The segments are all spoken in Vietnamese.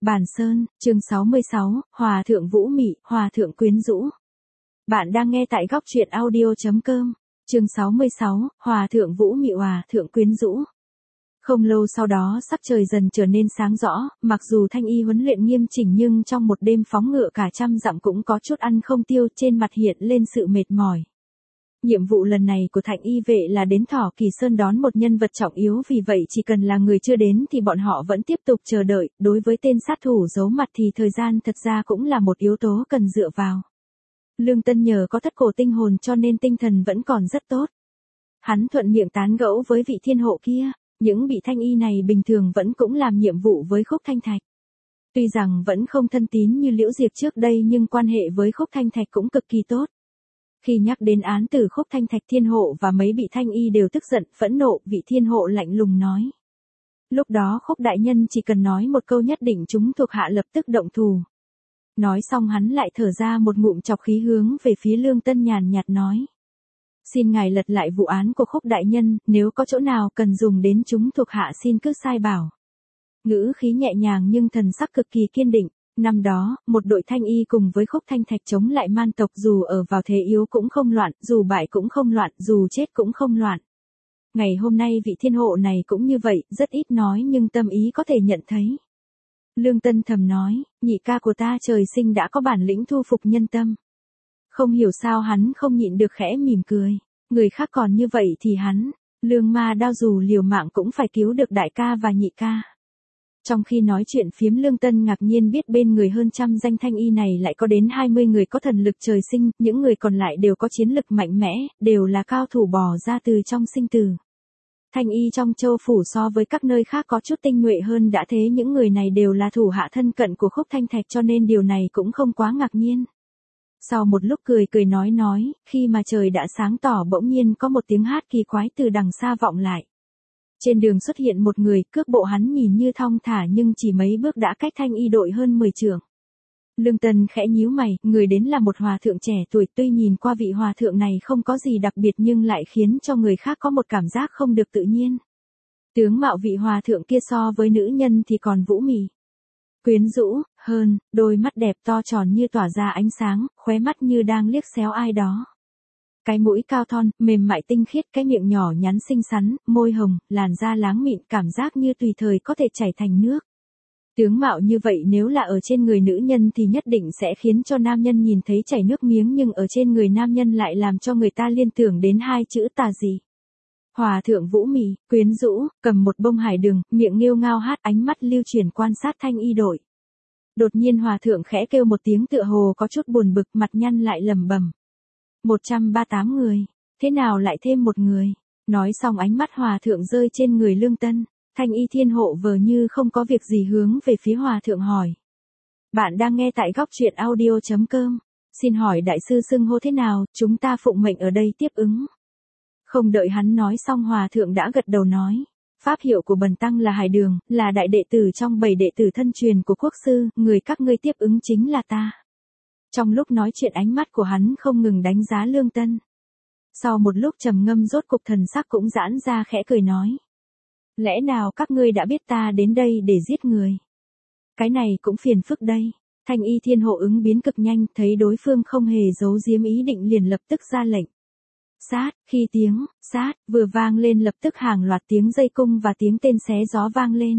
Bàn Sơn, chương 66, Hòa thượng Vũ Mị, Hòa thượng quyến rũ. Bạn đang nghe tại góc truyện audio.com. Chương 66, Hòa thượng Vũ Mị, Hòa thượng quyến rũ. Không lâu sau đó sắc trời dần trở nên sáng rõ, mặc dù Thanh Y huấn luyện nghiêm chỉnh nhưng trong một đêm phóng ngựa cả trăm dặm cũng có chút ăn không tiêu, trên mặt hiện lên sự mệt mỏi. Nhiệm vụ lần này của Thanh Y vệ là đến Thỏ Kỳ Sơn đón một nhân vật trọng yếu, vì vậy chỉ cần là người chưa đến thì bọn họ vẫn tiếp tục chờ đợi. Đối với tên sát thủ giấu mặt thì thời gian thật ra cũng là một yếu tố cần dựa vào. Lương Tân nhờ có thất cổ tinh hồn cho nên tinh thần vẫn còn rất tốt. Hắn thuận miệng tán gẫu với vị thiên hộ kia, những bị Thanh Y này bình thường vẫn cũng làm nhiệm vụ với Khúc Thanh Thạch. Tuy rằng vẫn không thân tín như Liễu Diệp trước đây nhưng quan hệ với Khúc Thanh Thạch cũng cực kỳ tốt. Khi nhắc đến án tử Khúc Thanh Thạch, thiên hộ và mấy bị Thanh Y đều tức giận, phẫn nộ. Vị thiên hộ lạnh lùng nói. Lúc đó Khúc đại nhân chỉ cần nói một câu nhất định chúng thuộc hạ lập tức động thủ. Nói xong hắn lại thở ra một ngụm trọc khí hướng về phía Lương Tân nhàn nhạt nói. Xin ngài lật lại vụ án của Khúc đại nhân, nếu có chỗ nào cần dùng đến chúng thuộc hạ xin cứ sai bảo. Ngữ khí nhẹ nhàng nhưng thần sắc cực kỳ kiên định. Năm đó, một đội Thanh Y cùng với Khúc Thanh Thạch chống lại man tộc, dù ở vào thế yếu cũng không loạn, dù bại cũng không loạn, dù chết cũng không loạn. Ngày hôm nay vị thiên hộ này cũng như vậy, rất ít nói nhưng tâm ý có thể nhận thấy. Lương Tân thầm nói, nhị ca của ta trời sinh đã có bản lĩnh thu phục nhân tâm. Không hiểu sao hắn không nhịn được khẽ mỉm cười. Người khác còn như vậy thì hắn, Lương Ma Đao dù liều mạng cũng phải cứu được đại ca và nhị ca. Trong khi nói chuyện phiếm, Lương Tân ngạc nhiên biết bên người hơn trăm danh Thanh Y này lại có đến 20 người có thần lực trời sinh, những người còn lại đều có chiến lực mạnh mẽ, đều là cao thủ bò ra từ trong sinh tử. Thanh Y trong châu phủ so với các nơi khác có chút tinh nhuệ hơn, đã thế những người này đều là thủ hạ thân cận của Khúc Thanh Thạch cho nên điều này cũng không quá ngạc nhiên. Sau một lúc cười cười nói, khi mà trời đã sáng tỏ bỗng nhiên có một tiếng hát kỳ quái từ đằng xa vọng lại. Trên đường xuất hiện một người, cước bộ hắn nhìn như thong thả nhưng chỉ mấy bước đã cách Thanh Y đội hơn 10 trượng. Lương Tân khẽ nhíu mày, người đến là một hòa thượng trẻ tuổi, tuy nhìn qua vị hòa thượng này không có gì đặc biệt nhưng lại khiến cho người khác có một cảm giác không được tự nhiên. Tướng mạo vị hòa thượng kia so với nữ nhân thì còn vũ mị, quyến rũ hơn, đôi mắt đẹp to tròn như tỏa ra ánh sáng, khóe mắt như đang liếc xéo ai đó. Cái mũi cao thon, mềm mại tinh khiết, cái miệng nhỏ nhắn xinh xắn, môi hồng, làn da láng mịn, cảm giác như tùy thời có thể chảy thành nước. Tướng mạo như vậy nếu là ở trên người nữ nhân thì nhất định sẽ khiến cho nam nhân nhìn thấy chảy nước miếng, nhưng ở trên người nam nhân lại làm cho người ta liên tưởng đến hai chữ tà dị. Hòa thượng Vũ Mị, quyến rũ, cầm một bông hải đường, miệng nghêu ngao hát, ánh mắt lưu chuyển quan sát Thanh Y đội. Đột nhiên hòa thượng khẽ kêu một tiếng tựa hồ có chút buồn bực, mặt nhăn lại lẩm bẩm. 138 người, thế nào lại thêm một người? Nói xong ánh mắt hòa thượng rơi trên người Lương Tân. Thanh Y thiên hộ vờ như không có việc gì hướng về phía hòa thượng hỏi. Bạn đang nghe tại góc truyện audio.com. Xin hỏi đại sư xưng hô thế nào, chúng ta phụng mệnh ở đây tiếp ứng. Không đợi hắn nói xong hòa thượng đã gật đầu nói. Pháp hiệu của bần tăng là Hải Đường, là đại đệ tử trong 7 đệ tử thân truyền của quốc sư, người các ngươi tiếp ứng chính là ta. Trong lúc nói chuyện ánh mắt của hắn không ngừng đánh giá Lương Tân. Sau một lúc trầm ngâm rốt cục thần sắc cũng giãn ra khẽ cười nói. Lẽ nào các ngươi đã biết ta đến đây để giết người? Cái này cũng phiền phức đây. Thanh Y thiên hộ ứng biến cực nhanh, thấy đối phương không hề giấu giếm ý định liền lập tức ra lệnh. Sát, khi tiếng, sát, vừa vang lên lập tức hàng loạt tiếng dây cung và tiếng tên xé gió vang lên.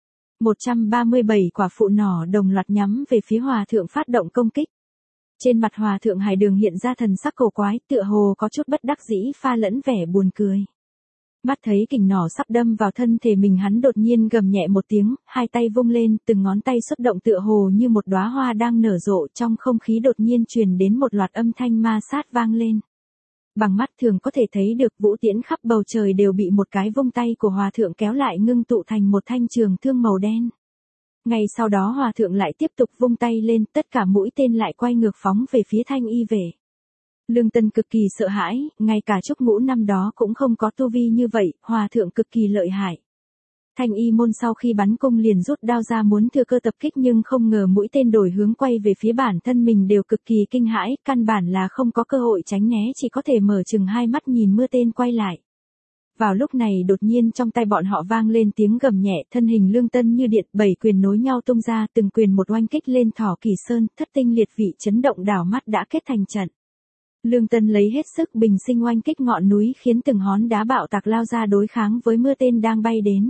137 quả phụ nỏ đồng loạt nhắm về phía hòa thượng phát động công kích. Trên mặt hòa thượng Hải Đường hiện ra thần sắc cổ quái, tựa hồ có chút bất đắc dĩ pha lẫn vẻ buồn cười. Mắt thấy kình nỏ sắp đâm vào thân thể mình, hắn đột nhiên gầm nhẹ một tiếng, hai tay vung lên, từng ngón tay xuất động tựa hồ như một đóa hoa đang nở rộ, trong không khí đột nhiên truyền đến một loạt âm thanh ma sát vang lên. Bằng mắt thường có thể thấy được vũ tiễn khắp bầu trời đều bị một cái vung tay của hòa thượng kéo lại ngưng tụ thành một thanh trường thương màu đen. Ngay sau đó hòa thượng lại tiếp tục vung tay lên, tất cả mũi tên lại quay ngược phóng về phía Thanh Y về. Lương Tân cực kỳ sợ hãi, ngay cả Trúc Ngũ năm đó cũng không có tu vi như vậy, hòa thượng cực kỳ lợi hại. Thanh Y môn sau khi bắn cung liền rút đao ra muốn thừa cơ tập kích nhưng không ngờ mũi tên đổi hướng quay về phía bản thân mình đều cực kỳ kinh hãi, căn bản là không có cơ hội tránh né, chỉ có thể mở chừng hai mắt nhìn mưa tên quay lại. Vào lúc này đột nhiên trong tay bọn họ vang lên tiếng gầm nhẹ, thân hình Lương Tân như điện, 7 quyền nối nhau tung ra, từng quyền một oanh kích lên Thỏ Kỳ Sơn, thất tinh liệt vị chấn động đảo mắt đã kết thành trận. Lương Tân lấy hết sức bình sinh oanh kích ngọn núi khiến từng hòn đá bạo tạc lao ra đối kháng với mưa tên đang bay đến.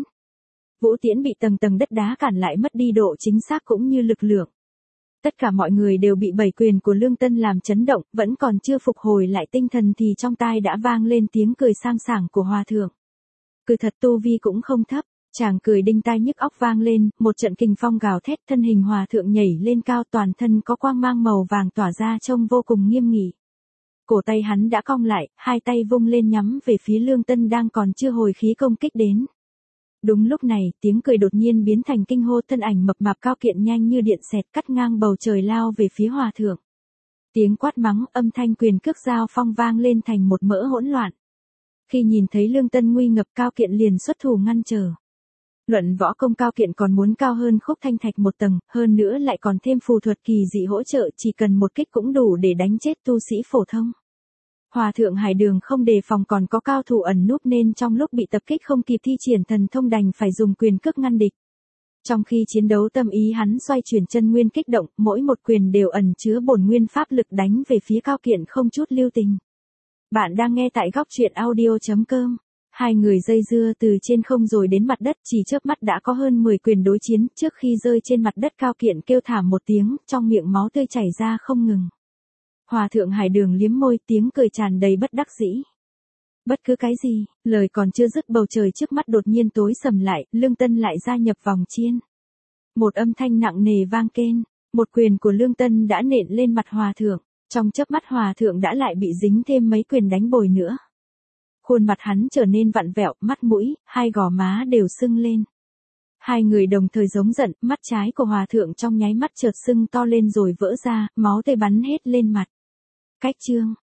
Vũ tiễn bị tầng tầng đất đá cản lại mất đi độ chính xác cũng như lực lượng. Tất cả mọi người đều bị 7 quyền của Lương Tân làm chấn động, vẫn còn chưa phục hồi lại tinh thần thì trong tai đã vang lên tiếng cười sang sảng của hòa thượng. Cười thật tu vi cũng không thấp, chàng cười đinh tai nhức óc vang lên, một trận kình phong gào thét, thân hình hòa thượng nhảy lên cao, toàn thân có quang mang màu vàng tỏa ra trông vô cùng nghiêm nghị. Cổ tay hắn đã cong lại, hai tay vung lên nhắm về phía Lương Tân đang còn chưa hồi khí công kích đến. Đúng lúc này, tiếng cười đột nhiên biến thành kinh hô, thân ảnh mập mạp cao kiện nhanh như điện xẹt cắt ngang bầu trời lao về phía hòa thượng. Tiếng quát mắng, âm thanh quyền cước giao phong vang lên thành một mỡ hỗn loạn. Khi nhìn thấy Lương Tân nguy ngập, cao kiện liền xuất thủ ngăn trở. Luận võ công cao kiện còn muốn cao hơn Khúc Thanh Thạch một tầng, hơn nữa lại còn thêm phù thuật kỳ dị hỗ trợ, chỉ cần một kích cũng đủ để đánh chết tu sĩ phổ thông. Hòa thượng Hải Đường không đề phòng còn có cao thủ ẩn núp nên trong lúc bị tập kích không kịp thi triển thần thông đành phải dùng quyền cước ngăn địch. Trong khi chiến đấu tâm ý hắn xoay chuyển chân nguyên kích động, mỗi một quyền đều ẩn chứa bổn nguyên pháp lực đánh về phía cao kiện không chút lưu tình. Bạn đang nghe tại góc truyện audio.com. Hai người dây dưa từ trên không rồi đến mặt đất, chỉ chớp mắt đã có hơn 10 quyền đối chiến, trước khi rơi trên mặt đất cao kiện kêu thảm một tiếng, trong miệng máu tươi chảy ra không ngừng. Hòa thượng Hải Đường liếm môi, tiếng cười tràn đầy bất đắc dĩ. Bất cứ cái gì, lời còn chưa dứt bầu trời trước mắt đột nhiên tối sầm lại, Lương Tân lại gia nhập vòng chiên. Một âm thanh nặng nề vang kên, một quyền của Lương Tân đã nện lên mặt hòa thượng, trong chớp mắt hòa thượng đã lại bị dính thêm mấy quyền đánh bồi nữa. Khuôn mặt hắn trở nên vặn vẹo, mắt mũi, hai gò má đều sưng lên. Hai người đồng thời giống giận, mắt trái của hòa thượng trong nháy mắt chợt sưng to lên rồi vỡ ra, máu tươi bắn hết lên mặt. Cách chương,